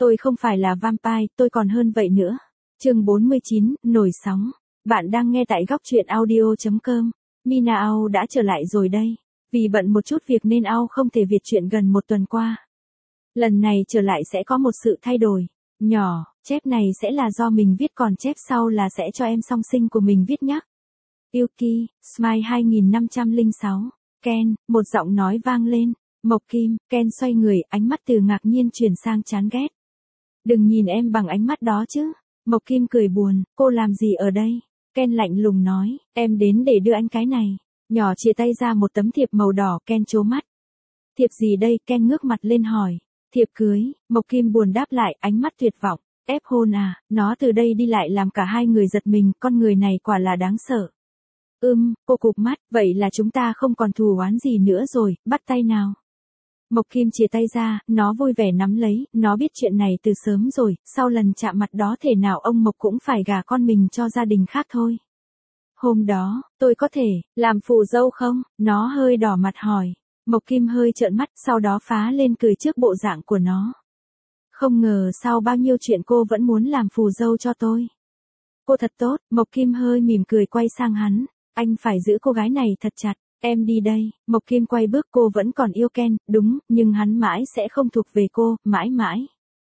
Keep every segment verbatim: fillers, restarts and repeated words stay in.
Tôi không phải là vampire, tôi còn hơn vậy nữa. Chương bốn mươi chín, nổi sóng. Bạn đang nghe tại góc truyện audio chấm com. Mina Au đã trở lại rồi đây. Vì bận một chút việc nên Au không thể viết truyện gần một tuần qua. Lần này trở lại sẽ có một sự thay đổi. Nhỏ, chép này sẽ là do mình viết còn chép sau là sẽ cho em song sinh của mình viết nhé. Yuki, Smile hai nghìn năm trăm lẻ sáu. Ken, một giọng nói vang lên. Mộc Kim, Ken xoay người, ánh mắt từ ngạc nhiên chuyển sang chán ghét. Đừng nhìn em bằng ánh mắt đó chứ. Mộc Kim cười buồn, cô làm gì ở đây? Ken lạnh lùng nói, em đến để đưa anh cái này. Nhỏ chia tay ra một tấm thiệp màu đỏ, Ken trố mắt. Thiệp gì đây? Ken ngước mặt lên hỏi. Thiệp cưới, Mộc Kim buồn đáp lại, ánh mắt tuyệt vọng. Ép hôn à, nó từ đây đi lại làm cả hai người giật mình, con người này quả là đáng sợ. Ưm, cô cụp mắt, vậy là chúng ta không còn thù oán gì nữa rồi, bắt tay nào. Mộc Kim chia tay ra, nó vui vẻ nắm lấy, nó biết chuyện này từ sớm rồi, sau lần chạm mặt đó thể nào ông Mộc cũng phải gả con mình cho gia đình khác thôi. Hôm đó, tôi có thể làm phù dâu không? Nó hơi đỏ mặt hỏi. Mộc Kim hơi trợn mắt, sau đó phá lên cười trước bộ dạng của nó. Không ngờ sau bao nhiêu chuyện cô vẫn muốn làm phù dâu cho tôi. Cô thật tốt, Mộc Kim hơi mỉm cười quay sang hắn. Anh phải giữ cô gái này thật chặt. Em đi đây, Mộc Kim quay bước, cô vẫn còn yêu Ken, đúng, nhưng hắn mãi sẽ không thuộc về cô, mãi mãi.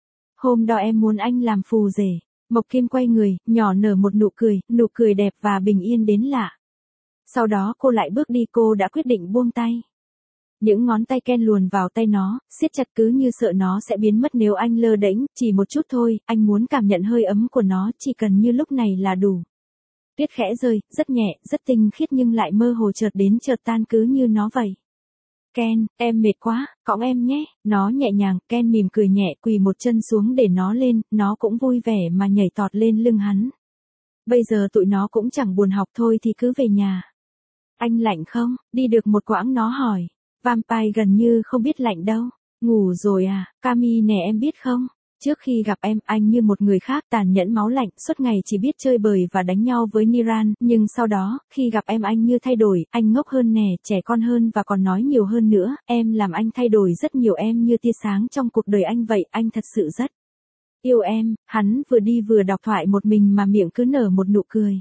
Hôm đó em muốn anh làm phù rể. Mộc Kim quay người, nhỏ nở một nụ cười, nụ cười đẹp và bình yên đến lạ. Sau đó cô lại bước đi, cô đã quyết định buông tay. Những ngón tay Ken luồn vào tay nó, siết chặt cứ như sợ nó sẽ biến mất nếu anh lơ đễnh, chỉ một chút thôi, anh muốn cảm nhận hơi ấm của nó, chỉ cần như lúc này là đủ. Tuyết khẽ rơi, rất nhẹ, rất tinh khiết nhưng lại mơ hồ chợt đến chợt tan cứ như nó vậy. Ken, em mệt quá, cõng em nhé. Nó nhẹ nhàng, Ken mỉm cười nhẹ, quỳ một chân xuống để nó lên, nó cũng vui vẻ mà nhảy tọt lên lưng hắn. Bây giờ tụi nó cũng chẳng buồn học thôi thì cứ về nhà. Anh lạnh không? Đi được một quãng nó hỏi. Vampire gần như không biết lạnh đâu. Ngủ rồi à, Cami nè, em biết không? Trước khi gặp em, anh như một người khác, tàn nhẫn máu lạnh, suốt ngày chỉ biết chơi bời và đánh nhau với Niran, nhưng sau đó, khi gặp em anh như thay đổi, anh ngốc hơn nè, trẻ con hơn và còn nói nhiều hơn nữa, em làm anh thay đổi rất nhiều, em như tia sáng trong cuộc đời anh vậy, anh thật sự rất yêu em. Hắn vừa đi vừa đọc thoại một mình mà miệng cứ nở một nụ cười.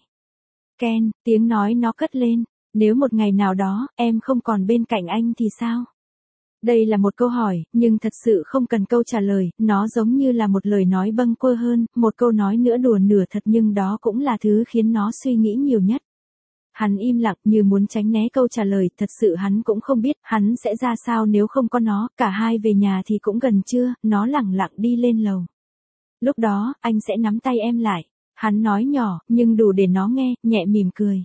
Ken, tiếng nói nó cất lên, nếu một ngày nào đó, em không còn bên cạnh anh thì sao? Đây là một câu hỏi, nhưng thật sự không cần câu trả lời, nó giống như là một lời nói bâng quơ hơn, một câu nói nửa đùa nửa thật nhưng đó cũng là thứ khiến nó suy nghĩ nhiều nhất. Hắn im lặng như muốn tránh né câu trả lời, thật sự hắn cũng không biết hắn sẽ ra sao nếu không có nó, cả hai về nhà thì cũng gần trưa, nó lẳng lặng đi lên lầu. Lúc đó, anh sẽ nắm tay em lại. Hắn nói nhỏ, nhưng đủ để nó nghe, nhẹ mỉm cười.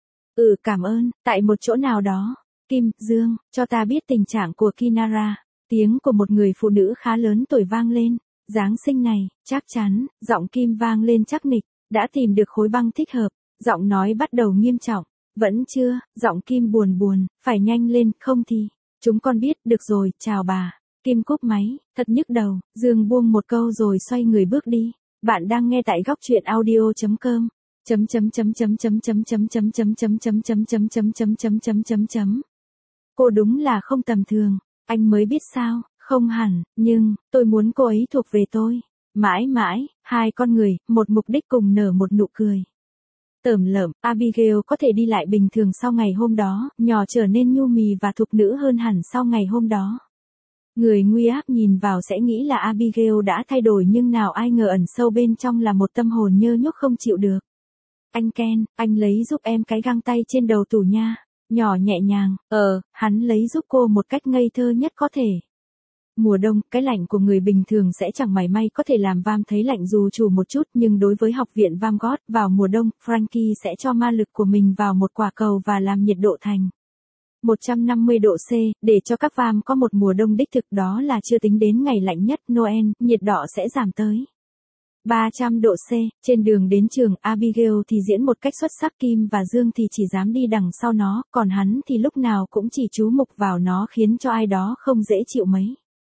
Ừ, cảm ơn, tại một chỗ nào đó. Kim, Dương, cho ta biết tình trạng của Kinara. Tiếng của một người phụ nữ khá lớn tuổi vang lên. Giáng sinh này, chắc chắn, giọng Kim vang lên chắc nịch. Đã tìm được khối băng thích hợp. Giọng nói bắt đầu nghiêm trọng. Vẫn chưa, giọng Kim buồn buồn, phải nhanh lên, không thì. Chúng con biết, được rồi, chào bà. Kim cúp máy, thật nhức đầu. Dương buông một câu rồi xoay người bước đi. Bạn đang nghe tại góc truyện audio chấm com. chấm chấm chấm chấm chấm chấm chấm chấm chấm chấm chấm chấm chấm chấm chấm chấm chấm chấm chấm. Cô đúng là không tầm thường, anh mới biết sao, không hẳn, nhưng, tôi muốn cô ấy thuộc về tôi. Mãi mãi, hai con người, một mục đích cùng nở một nụ cười. Tởm lợm, Abigail có thể đi lại bình thường sau ngày hôm đó, nhỏ trở nên nhu mì và thục nữ hơn hẳn sau ngày hôm đó. Người nguy áp nhìn vào sẽ nghĩ là Abigail đã thay đổi nhưng nào ai ngờ ẩn sâu bên trong là một tâm hồn nhơ nhuốc không chịu được. Anh Ken, anh lấy giúp em cái găng tay trên đầu tủ nha. Nhỏ nhẹ nhàng, ờ, hắn lấy giúp cô một cách ngây thơ nhất có thể. Mùa đông, cái lạnh của người bình thường sẽ chẳng mảy may có thể làm Vam thấy lạnh dù chủ một chút, nhưng đối với học viện Vam God, vào mùa đông, Frankie sẽ cho ma lực của mình vào một quả cầu và làm nhiệt độ thành một trăm năm mươi độ C, để cho các Vam có một mùa đông đích thực, đó là chưa tính đến ngày lạnh nhất, Noel, nhiệt độ sẽ giảm tới ba trăm độ C. Trên đường đến trường, Abigail thì diễn một cách xuất sắc, Kim và Dương thì chỉ dám đi đằng sau nó, còn hắn thì lúc nào cũng chỉ chú mục vào nó khiến cho ai đó không dễ chịu mấy.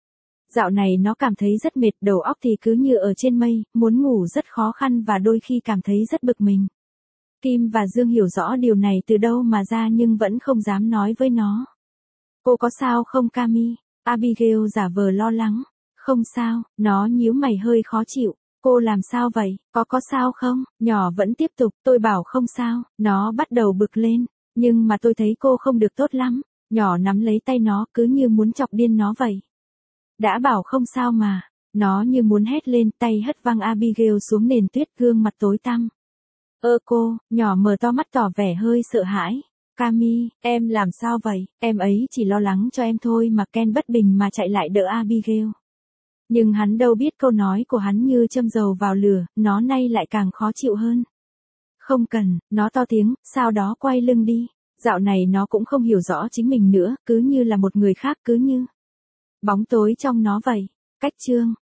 Dạo này nó cảm thấy rất mệt, đầu óc thì cứ như ở trên mây, muốn ngủ rất khó khăn và đôi khi cảm thấy rất bực mình. Kim và Dương hiểu rõ điều này từ đâu mà ra nhưng vẫn không dám nói với nó. Cô có sao không Cami? Abigail giả vờ lo lắng. Không sao, nó nhíu mày hơi khó chịu. Cô làm sao vậy, có có sao không? Nhỏ vẫn tiếp tục, tôi bảo không sao, nó bắt đầu bực lên. Nhưng mà tôi thấy cô không được tốt lắm. Nhỏ nắm lấy tay nó cứ như muốn chọc điên nó vậy. Đã bảo không sao mà. Nó như muốn hét lên, tay hất văng Abigail xuống nền tuyết, gương mặt tối tăm. Ơ cô, nhỏ mở to mắt tỏ vẻ hơi sợ hãi. Cami, em làm sao vậy? Em ấy chỉ lo lắng cho em thôi mà. Ken bất bình mà chạy lại đỡ Abigail. Nhưng hắn đâu biết câu nói của hắn như châm dầu vào lửa, nó nay lại càng khó chịu hơn. Không cần, nó to tiếng, sau đó quay lưng đi. Dạo này nó cũng không hiểu rõ chính mình nữa, cứ như là một người khác, cứ như bóng tối trong nó vậy. Cách chương